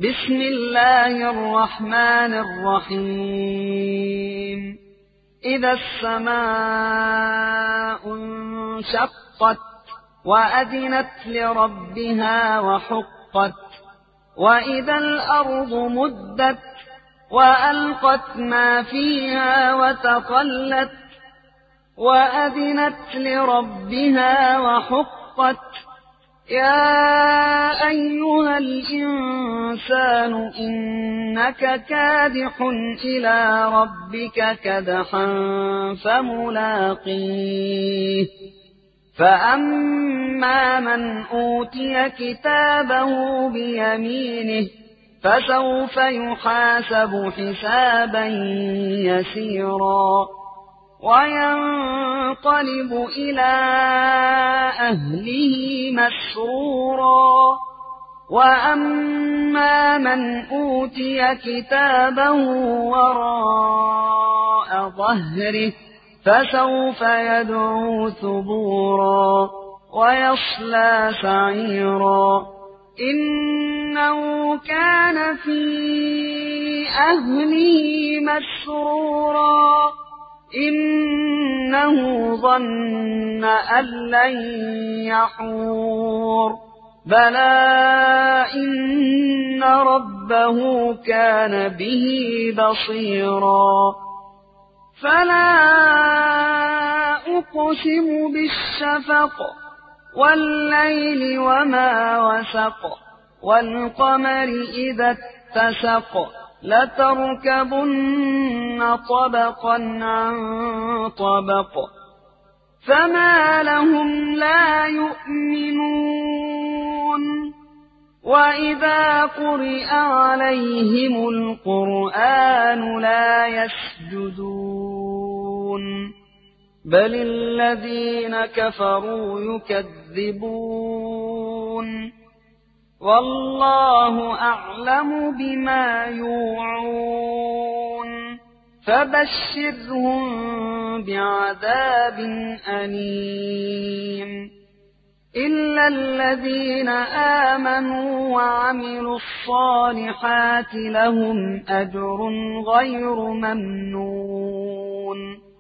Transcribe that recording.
بسم الله الرحمن الرحيم إذا السماء انشقت وأذنت لربها وحقت وإذا الأرض مدت وألقت ما فيها وتخلت وأذنت لربها وحقت يا أيها الإنسان إنك كادح إلى ربك كدحا فملاقيه فأما من أوتي كتابه بيمينه فسوف يحاسب حسابا يسيرا وينقلب إلى أهله مسرورا وأما من أوتي كتابه وراء ظهره فسوف يدعو ثبورا ويصلى سعيرا إنه كان في أهله مسرورا إنه ظن أن لن يحور بلى إن ربه كان به بصيرا فلا أقسم بالشفق والليل وما وسق والقمر إذا اتسق لتركبن طبقا عن طبق فما لهم لا يؤمنون وإذا قرئ عليهم القرآن لا يسجدون بل الذين كفروا يكذبون والله أعلم بما يوعون فبشرهم بعذاب أليم إلا الذين آمنوا وعملوا الصالحات لهم أجر غير ممنون